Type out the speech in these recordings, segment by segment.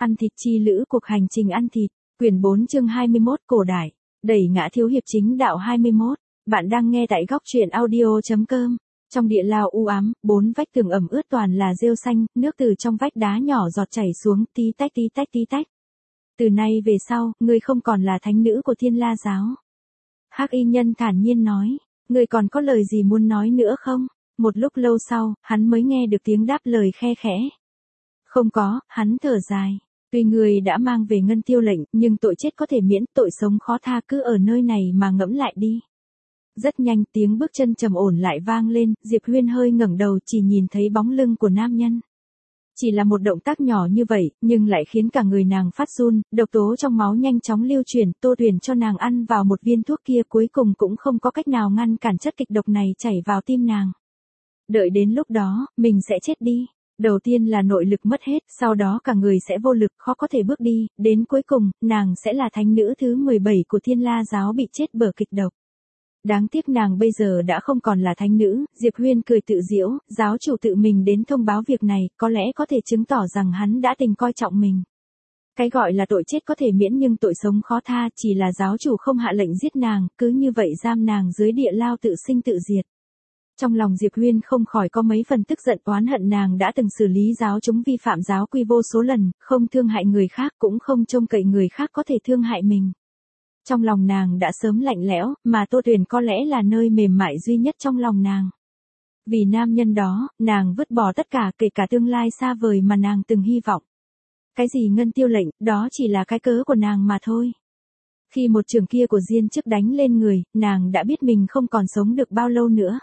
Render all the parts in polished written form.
Ăn thịt chi lữ cuộc hành trình ăn thịt, quyển 4 chương 21 cổ đại, đẩy ngã thiếu hiệp chính đạo 21. Bạn đang nghe tại góc truyện audio.com. Trong địa lao u ám, 4 vách tường ẩm ướt toàn là rêu xanh, nước từ trong vách đá nhỏ giọt chảy xuống, tí tách tí tách tí tách. Từ nay về sau, ngươi không còn là thánh nữ của Thiên La giáo. Hắc y nhân thản nhiên nói, ngươi còn có lời gì muốn nói nữa không? Một lúc lâu sau, hắn mới nghe được tiếng đáp lời khe khẽ. Không có, hắn thở dài. Tuy người đã mang về ngân tiêu lệnh, nhưng tội chết có thể miễn, tội sống khó tha, cứ ở nơi này mà ngẫm lại đi. Rất nhanh tiếng bước chân trầm ổn lại vang lên, Diệp Huyên hơi ngẩng đầu chỉ nhìn thấy bóng lưng của nam nhân. Chỉ là một động tác nhỏ như vậy, nhưng lại khiến cả người nàng phát run, độc tố trong máu nhanh chóng lưu chuyển, Tô Tuyền cho nàng ăn vào một viên thuốc kia cuối cùng cũng không có cách nào ngăn cản chất kịch độc này chảy vào tim nàng. Đợi đến lúc đó, mình sẽ chết đi. Đầu tiên là nội lực mất hết, sau đó cả người sẽ vô lực, khó có thể bước đi, đến cuối cùng, nàng sẽ là thánh nữ thứ 17 của Thiên La giáo bị chết bởi kịch độc. Đáng tiếc nàng bây giờ đã không còn là thánh nữ, Diệp Huyên cười tự giễu, giáo chủ tự mình đến thông báo việc này, có lẽ có thể chứng tỏ rằng hắn đã tình coi trọng mình. Cái gọi là tội chết có thể miễn nhưng tội sống khó tha, chỉ là giáo chủ không hạ lệnh giết nàng, cứ như vậy giam nàng dưới địa lao tự sinh tự diệt. Trong lòng Diệp Huyên không khỏi có mấy phần tức giận oán hận nàng đã từng xử lý giáo chúng vi phạm giáo quy vô số lần, không thương hại người khác cũng không trông cậy người khác có thể thương hại mình. Trong lòng nàng đã sớm lạnh lẽo, mà Tô Tuyền có lẽ là nơi mềm mại duy nhất trong lòng nàng. Vì nam nhân đó, nàng vứt bỏ tất cả kể cả tương lai xa vời mà nàng từng hy vọng. Cái gì ngân tiêu lệnh, đó chỉ là cái cớ của nàng mà thôi. Khi một trường kia của Diên Chức đánh lên người, nàng đã biết mình không còn sống được bao lâu nữa.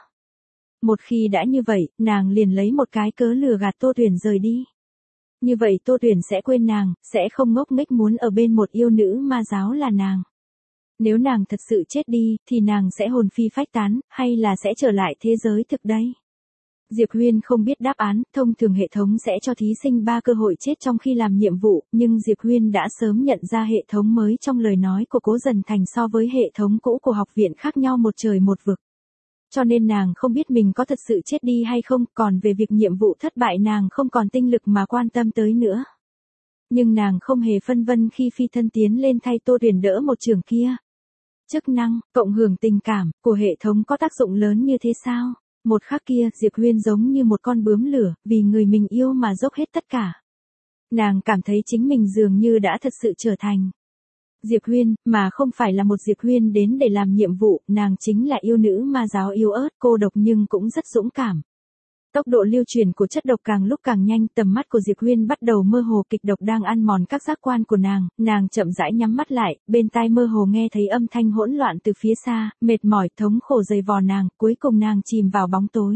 Một khi đã như vậy, nàng liền lấy một cái cớ lừa gạt Tô Tuyền rời đi. Như vậy Tô Tuyền sẽ quên nàng, sẽ không ngốc nghếch muốn ở bên một yêu nữ ma giáo là nàng. Nếu nàng thật sự chết đi, thì nàng sẽ hồn phi phách tán, hay là sẽ trở lại thế giới thực đây? Diệp Huyên không biết đáp án, thông thường hệ thống sẽ cho thí sinh 3 cơ hội chết trong khi làm nhiệm vụ, nhưng Diệp Huyên đã sớm nhận ra hệ thống mới trong lời nói của Cố Dần Thành so với hệ thống cũ của học viện khác nhau một trời một vực. Cho nên nàng không biết mình có thật sự chết đi hay không, còn về việc nhiệm vụ thất bại nàng không còn tinh lực mà quan tâm tới nữa. Nhưng nàng không hề phân vân khi phi thân tiến lên thay Tô Tuyền đỡ một trường kia. Chức năng, cộng hưởng tình cảm, của hệ thống có tác dụng lớn như thế sao? Một khắc kia, Diệp Huyên giống như một con bướm lửa, vì người mình yêu mà dốc hết tất cả. Nàng cảm thấy chính mình dường như đã thật sự trở thành Diệp Huyên, mà không phải là một Diệp Huyên đến để làm nhiệm vụ, nàng chính là yêu nữ ma giáo yếu ớt, cô độc nhưng cũng rất dũng cảm. Tốc độ lưu truyền của chất độc càng lúc càng nhanh, tầm mắt của Diệp Huyên bắt đầu mơ hồ, kịch độc đang ăn mòn các giác quan của nàng chậm rãi nhắm mắt lại, bên tai mơ hồ nghe thấy âm thanh hỗn loạn từ phía xa, mệt mỏi, thống khổ dày vò nàng, cuối cùng nàng chìm vào bóng tối.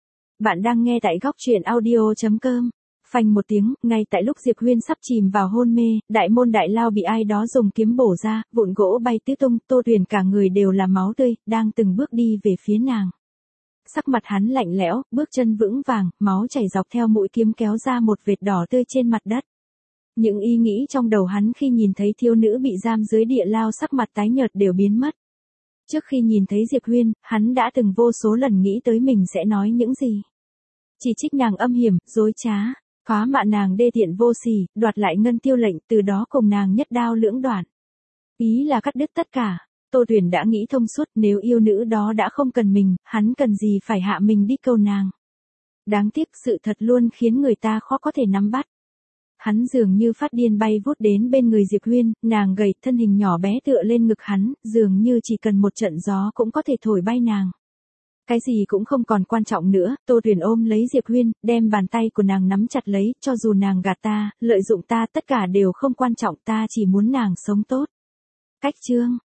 Bạn đang nghe tại góc truyện audio.com. Phanh một tiếng, ngay tại lúc Diệp Huyên sắp chìm vào hôn mê, đại môn đại lao bị ai đó dùng kiếm bổ ra, vụn gỗ bay tứ tung, Tô Tuyền cả người đều là máu tươi, đang từng bước đi về phía nàng. Sắc mặt hắn lạnh lẽo, bước chân vững vàng, máu chảy dọc theo mũi kiếm kéo ra một vệt đỏ tươi trên mặt đất. Những ý nghĩ trong đầu hắn khi nhìn thấy thiếu nữ bị giam dưới địa lao sắc mặt tái nhợt đều biến mất. Trước khi nhìn thấy Diệp Huyên, hắn đã từng vô số lần nghĩ tới mình sẽ nói những gì. Chỉ trích nàng âm hiểm, dối trá, phá mạ nàng đê tiện vô sỉ, đoạt lại ngân tiêu lệnh, từ đó cùng nàng nhất đao lưỡng đoạn. Ý là cắt đứt tất cả. Tô Tuyền đã nghĩ thông suốt, nếu yêu nữ đó đã không cần mình, hắn cần gì phải hạ mình đi cầu nàng. Đáng tiếc sự thật luôn khiến người ta khó có thể nắm bắt. Hắn dường như phát điên bay vút đến bên người Diệp Huyên, nàng gầy, thân hình nhỏ bé tựa lên ngực hắn, dường như chỉ cần một trận gió cũng có thể thổi bay nàng. Cái gì cũng không còn quan trọng nữa, Tô Tuyền ôm lấy Diệp Huyên, đem bàn tay của nàng nắm chặt lấy, cho dù nàng gạt ta, lợi dụng ta, tất cả đều không quan trọng, ta chỉ muốn nàng sống tốt. Cách chương